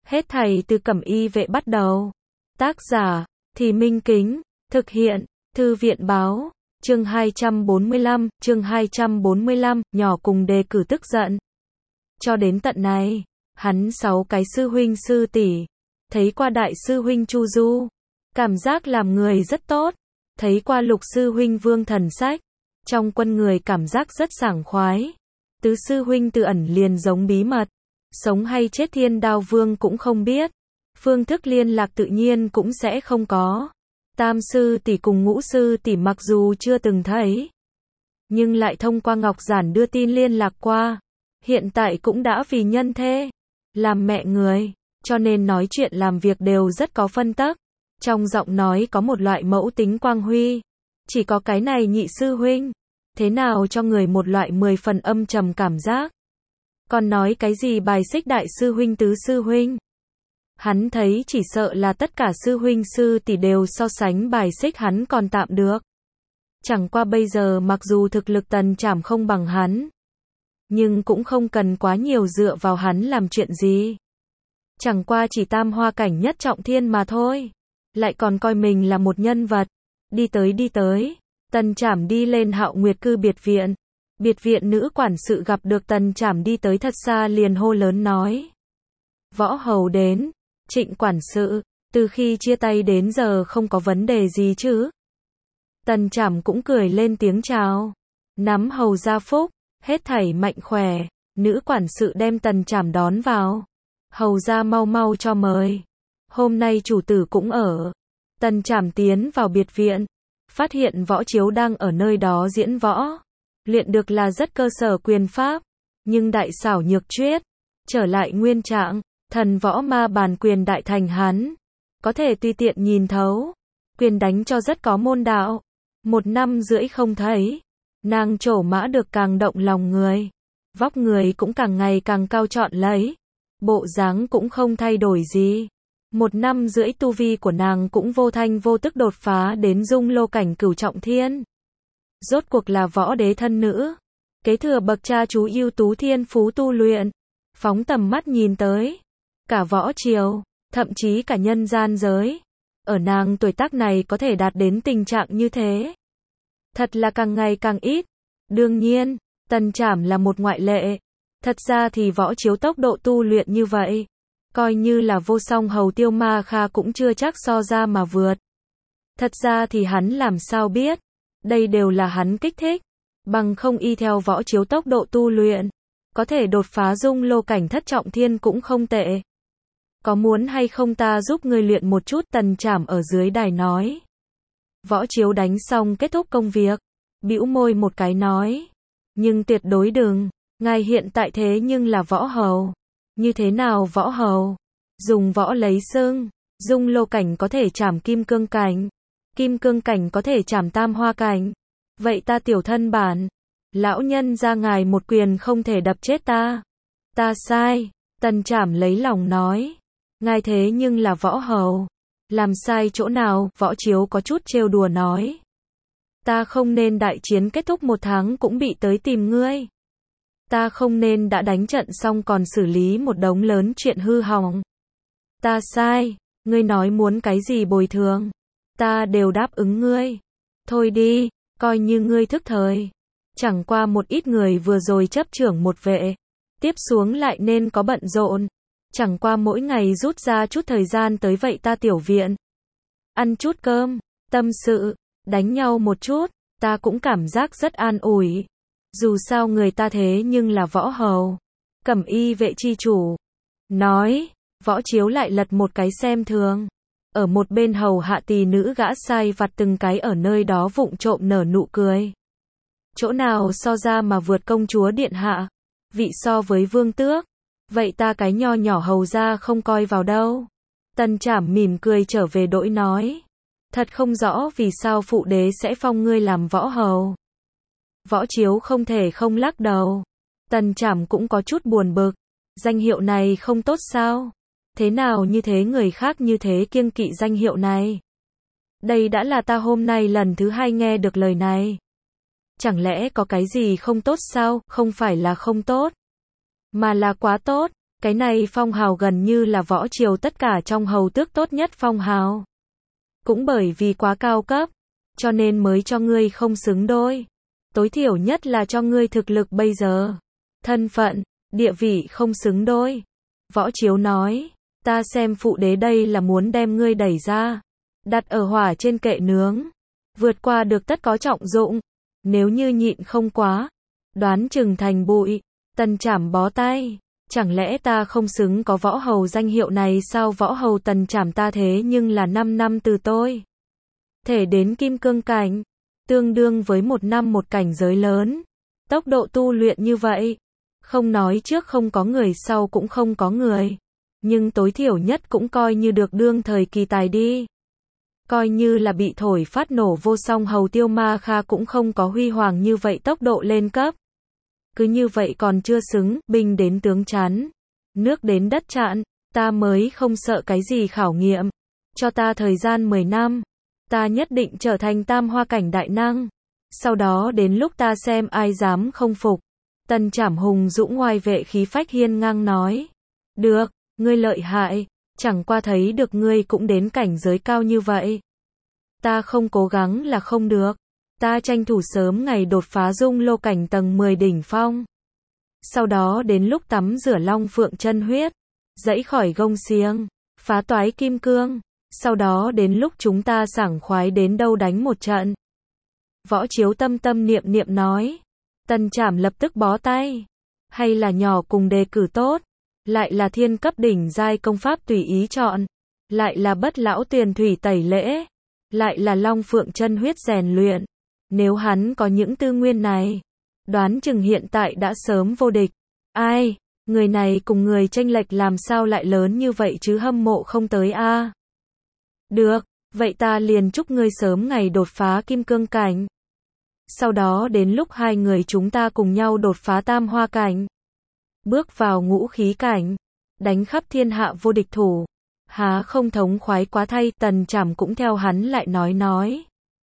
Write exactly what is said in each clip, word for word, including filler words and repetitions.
Hết thảy từ Cẩm Y Vệ bắt đầu. Tác giả, Thì Minh Kính, thực hiện, Thư viện Báo, chương hai trăm bốn mươi lăm, chương hai trăm bốn mươi lăm, nhỏ cùng đề cử tức giận. Cho đến tận này, hắn sáu cái sư huynh sư tỷ, thấy qua đại sư huynh Chu Du, cảm giác làm người rất tốt, thấy qua lục sư huynh Vương Thần Sách, trong quân người cảm giác rất sảng khoái. Tứ sư huynh Từ Ẩn liền giống bí mật, sống hay chết Thiên Đao Vương cũng không biết, phương thức liên lạc tự nhiên cũng sẽ không có. Tam sư tỷ cùng ngũ sư tỷ mặc dù chưa từng thấy, nhưng lại thông qua Ngọc Giản đưa tin liên lạc qua, hiện tại cũng đã vì nhân thê, làm mẹ người, cho nên nói chuyện làm việc đều rất có phân tắc, trong giọng nói có một loại mẫu tính quang huy. Chỉ có cái này nhị sư huynh, thế nào cho người một loại mười phần âm trầm cảm giác. Còn nói cái gì bài xích đại sư huynh tứ sư huynh, hắn thấy chỉ sợ là tất cả sư huynh sư tỷ đều so sánh bài xích hắn còn tạm được. Chẳng qua bây giờ mặc dù thực lực Tần Trảm không bằng hắn, nhưng cũng không cần quá nhiều dựa vào hắn làm chuyện gì. Chẳng qua chỉ tam hoa cảnh nhất trọng thiên mà thôi, lại còn coi mình là một nhân vật. Đi tới đi tới, Tần Trảm đi lên Hạo Nguyệt Cư biệt viện. Biệt viện nữ quản sự gặp được Tần Trảm đi tới thật xa liền hô lớn nói: Võ hầu đến. Trịnh quản sự, từ khi chia tay đến giờ không có vấn đề gì chứ? Tần Trảm cũng cười lên tiếng chào. Nắm hầu gia phúc, hết thảy mạnh khỏe. Nữ quản sự đem Tần Trảm đón vào. Hầu gia mau mau cho mời. Hôm nay chủ tử cũng ở. Tần Trảm tiến vào biệt viện, phát hiện Võ Chiếu đang ở nơi đó diễn võ. Luyện được là rất cơ sở quyền pháp, nhưng đại xảo nhược chuyết, trở lại nguyên trạng, thần võ ma bàn quyền đại thành hắn, có thể tùy tiện nhìn thấu, quyền đánh cho rất có môn đạo. Một năm rưỡi không thấy, nàng trổ mã được càng động lòng người, vóc người cũng càng ngày càng cao trọn lấy, bộ dáng cũng không thay đổi gì. Một năm rưỡi tu vi của nàng cũng vô thanh vô tức đột phá đến dung lô cảnh cửu trọng thiên. Rốt cuộc là võ đế thân nữ, kế thừa bậc cha chú ưu tú thiên phú tu luyện. Phóng tầm mắt nhìn tới, cả võ triều, thậm chí cả nhân gian giới, ở nàng tuổi tác này có thể đạt đến tình trạng như thế, thật là càng ngày càng ít. Đương nhiên, Tần Trảm là một ngoại lệ. Thật ra thì Võ Chiếu tốc độ tu luyện như vậy, coi như là vô song hầu Tiêu Ma Kha cũng chưa chắc so ra mà vượt. Thật ra thì hắn làm sao biết, đây đều là hắn kích thích, bằng không y theo Võ Chiếu tốc độ tu luyện, có thể đột phá dung lô cảnh thất trọng thiên cũng không tệ. Có muốn hay không ta giúp ngươi luyện một chút? Tần Trảm ở dưới đài nói. Võ Chiếu đánh xong kết thúc công việc, bĩu môi một cái nói: Nhưng tuyệt đối đừng, ngài hiện tại thế nhưng là võ hầu. Như thế nào võ hầu? Dùng võ lấy xưng, dung lô cảnh có thể trảm kim cương cảnh, kim cương cảnh có thể trảm tam hoa cảnh. Vậy ta tiểu thân bản, lão nhân ra ngài một quyền không thể đập chết ta. Ta sai. Tần Trảm lấy lòng nói. Ngài thế nhưng là võ hầu, làm sai chỗ nào? Võ Chiếu có chút trêu đùa nói. Ta không nên đại chiến kết thúc một tháng cũng bị tới tìm ngươi. Ta không nên đã đánh trận xong còn xử lý một đống lớn chuyện hư hỏng. Ta sai. Ngươi nói muốn cái gì bồi thường, ta đều đáp ứng ngươi. Thôi đi, coi như ngươi thức thời. Chẳng qua một ít người vừa rồi chấp trưởng một vệ, tiếp xuống lại nên có bận rộn. Chẳng qua mỗi ngày rút ra chút thời gian tới vậy ta tiểu viện, ăn chút cơm, tâm sự, đánh nhau một chút, ta cũng cảm giác rất an ủi. Dù sao người ta thế nhưng là võ hầu, Cẩm Y Vệ chi chủ. Nói, Võ Chiếu lại lật một cái xem thường. Ở một bên hầu hạ tỳ nữ gã sai vặt từng cái ở nơi đó vụng trộm nở nụ cười. Chỗ nào so ra mà vượt công chúa điện hạ, vị so với vương tước, vậy ta cái nho nhỏ hầu ra không coi vào đâu. Tần Trảm mỉm cười trở về đỗi nói. Thật không rõ vì sao phụ đế sẽ phong ngươi làm võ hầu. Võ Chiếu không thể không lắc đầu. Tần Trảm cũng có chút buồn bực. Danh hiệu này không tốt sao? Thế nào như thế người khác như thế kiêng kỵ danh hiệu này? Đây đã là ta hôm nay lần thứ hai nghe được lời này. Chẳng lẽ có cái gì không tốt sao? Không phải là không tốt, mà là quá tốt. Cái này phong hào gần như là võ triều tất cả trong hầu tước tốt nhất phong hào. Cũng bởi vì quá cao cấp, cho nên mới cho ngươi không xứng đôi. Tối thiểu nhất là cho ngươi thực lực bây giờ. Thân phận, địa vị không xứng đôi. Võ Chiếu nói, ta xem phụ đế đây là muốn đem ngươi đẩy ra, đặt ở hỏa trên kệ nướng, vượt qua được tất có trọng dụng. Nếu như nhịn không quá, đoán chừng thành bụi. Tần Trảm bó tay, chẳng lẽ ta không xứng có võ hầu danh hiệu này sao? Võ hầu Tần Trảm ta thế nhưng là năm năm từ tôi thể đến kim cương cảnh, tương đương với một năm một cảnh giới lớn. Tốc độ tu luyện như vậy, không nói trước không có người sau cũng không có người, nhưng tối thiểu nhất cũng coi như được đương thời kỳ tài đi. Coi như là bị thổi phát nổ vô song hầu Tiêu Ma Kha cũng không có huy hoàng như vậy tốc độ lên cấp. Cứ như vậy còn chưa xứng, binh đến tướng chắn, nước đến đất chặn, ta mới không sợ cái gì khảo nghiệm. Cho ta thời gian mười năm, ta nhất định trở thành tam hoa cảnh đại năng. Sau đó đến lúc ta xem ai dám không phục. Tần Trảm hùng dũng oai vệ khí phách hiên ngang nói. Được, ngươi lợi hại, chẳng qua thấy được ngươi cũng đến cảnh giới cao như vậy. Ta không cố gắng là không được. Ta tranh thủ sớm ngày đột phá dung lô cảnh tầng mười đỉnh phong. Sau đó đến lúc tắm rửa long phượng chân huyết, dẫy khỏi gông xiềng, phá toái kim cương. Sau đó đến lúc chúng ta sảng khoái đến đâu đánh một trận. Võ Chiếu tâm tâm niệm niệm nói. Tần Trảm lập tức bó tay. Hay là nhỏ cùng đề cử tốt, lại là thiên cấp đỉnh giai công pháp tùy ý chọn, lại là bất lão tuyền thủy tẩy lễ, lại là long phượng chân huyết rèn luyện. Nếu hắn có những tư nguyên này, đoán chừng hiện tại đã sớm vô địch. Ai, người này cùng người chênh lệch làm sao lại lớn như vậy chứ, hâm mộ không tới a. À? Được, vậy ta liền chúc ngươi sớm ngày đột phá kim cương cảnh. Sau đó đến lúc hai người chúng ta cùng nhau đột phá tam hoa cảnh, bước vào ngũ khí cảnh, đánh khắp thiên hạ vô địch thủ. Há không thống khoái quá thay. Tần Trảm cũng theo hắn lại nói nói.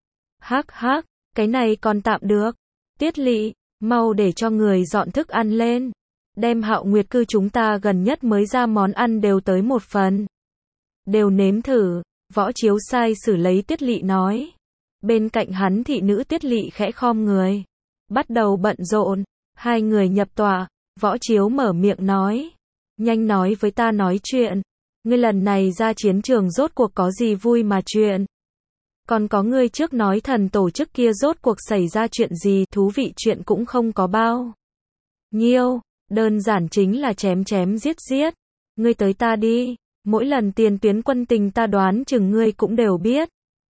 Hắc hắc, cái này còn tạm được. Tiết Lỵ, mau để cho người dọn thức ăn lên. Đem Hạo Nguyệt cư chúng ta gần nhất mới ra món ăn đều tới một phần. Đều nếm thử. Võ Chiếu sai xử lấy Tiết Lỵ nói. Bên cạnh hắn thị nữ Tiết Lỵ khẽ khom người, bắt đầu bận rộn. Hai người nhập tọa, Võ Chiếu mở miệng nói. Nhanh nói với ta nói chuyện. Ngươi lần này ra chiến trường rốt cuộc có gì vui mà chuyện? Còn có ngươi trước nói thần tổ chức kia rốt cuộc xảy ra chuyện gì? Thú vị chuyện cũng không có bao nhiêu, đơn giản chính là chém chém giết giết. Ngươi tới ta đi, mỗi lần tiền tuyến quân tình ta đoán chừng ngươi cũng đều biết.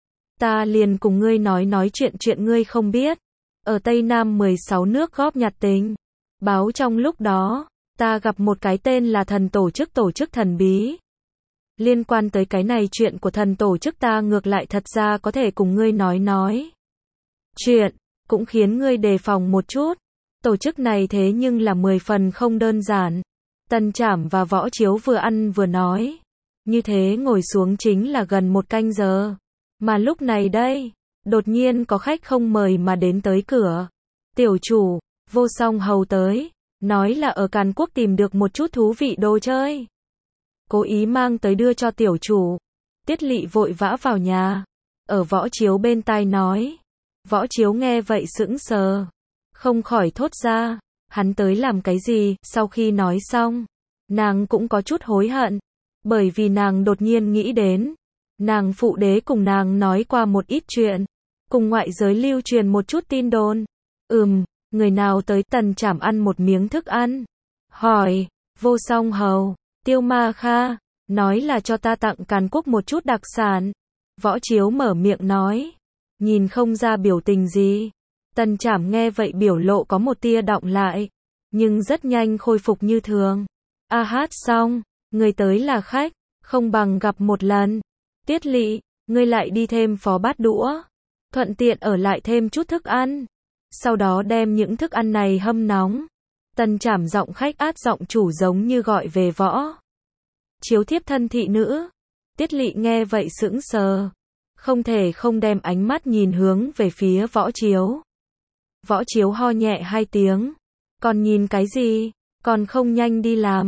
Ta liền cùng ngươi nói nói chuyện chuyện ngươi không biết. Ở Tây Nam mười sáu nước góp nhặt tình báo trong lúc đó, ta gặp một cái tên là thần tổ chức tổ chức thần bí. Liên quan tới cái này chuyện của thần tổ chức ta ngược lại thật ra có thể cùng ngươi nói nói. Chuyện, cũng khiến ngươi đề phòng một chút. Tổ chức này thế nhưng là mười phần không đơn giản. Tần Trảm và Võ Chiếu vừa ăn vừa nói. Như thế ngồi xuống chính là gần một canh giờ. Mà lúc này đây, đột nhiên có khách không mời mà đến tới cửa. Tiểu chủ, Vô Song hầu tới, nói là ở Càn Quốc tìm được một chút thú vị đồ chơi. Cố ý mang tới đưa cho tiểu chủ. Tiết Lỵ vội vã vào nhà, ở Võ Chiếu bên tai nói. Võ Chiếu nghe vậy sững sờ, không khỏi thốt ra, hắn tới làm cái gì? Sau khi nói xong, nàng cũng có chút hối hận, bởi vì nàng đột nhiên nghĩ đến, nàng phụ đế cùng nàng nói qua một ít chuyện, cùng ngoại giới lưu truyền một chút tin đồn. Ừm, người nào tới? Tần Trảm ăn một miếng thức ăn, hỏi. Vô Song hầu, Tiêu Ma Kha, nói là cho ta tặng Càn Quốc một chút đặc sản. Võ Chiếu mở miệng nói, nhìn không ra biểu tình gì. Tần Trảm nghe vậy biểu lộ có một tia đọng lại, nhưng rất nhanh khôi phục như thường. A hát xong, người tới là khách, không bằng gặp một lần. Tiết Lỵ, ngươi lại đi thêm phó bát đũa, thuận tiện ở lại thêm chút thức ăn, sau đó đem những thức ăn này hâm nóng. Tần Trảm giọng khách át giọng chủ giống như gọi về Võ Chiếu thiếp thân thị nữ. Tiết Lỵ nghe vậy sững sờ, không thể không đem ánh mắt nhìn hướng về phía Võ Chiếu. Võ Chiếu ho nhẹ hai tiếng, còn nhìn cái gì, còn không nhanh đi làm.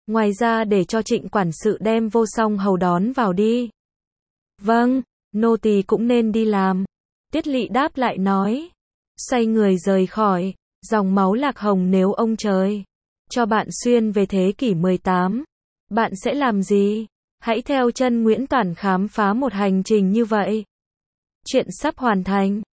Ngoài ra để cho Trịnh quản sự đem Vô Song Hầu đón vào đi. Vâng, nô tỳ cũng nên đi làm. Tiết Lỵ đáp lại nói. Xoay người rời khỏi. Dòng máu Lạc Hồng, nếu ông trời cho bạn xuyên về thế kỷ mười tám, bạn sẽ làm gì? Hãy theo chân Nguyễn Toản khám phá một hành trình như vậy. Chuyện sắp hoàn thành.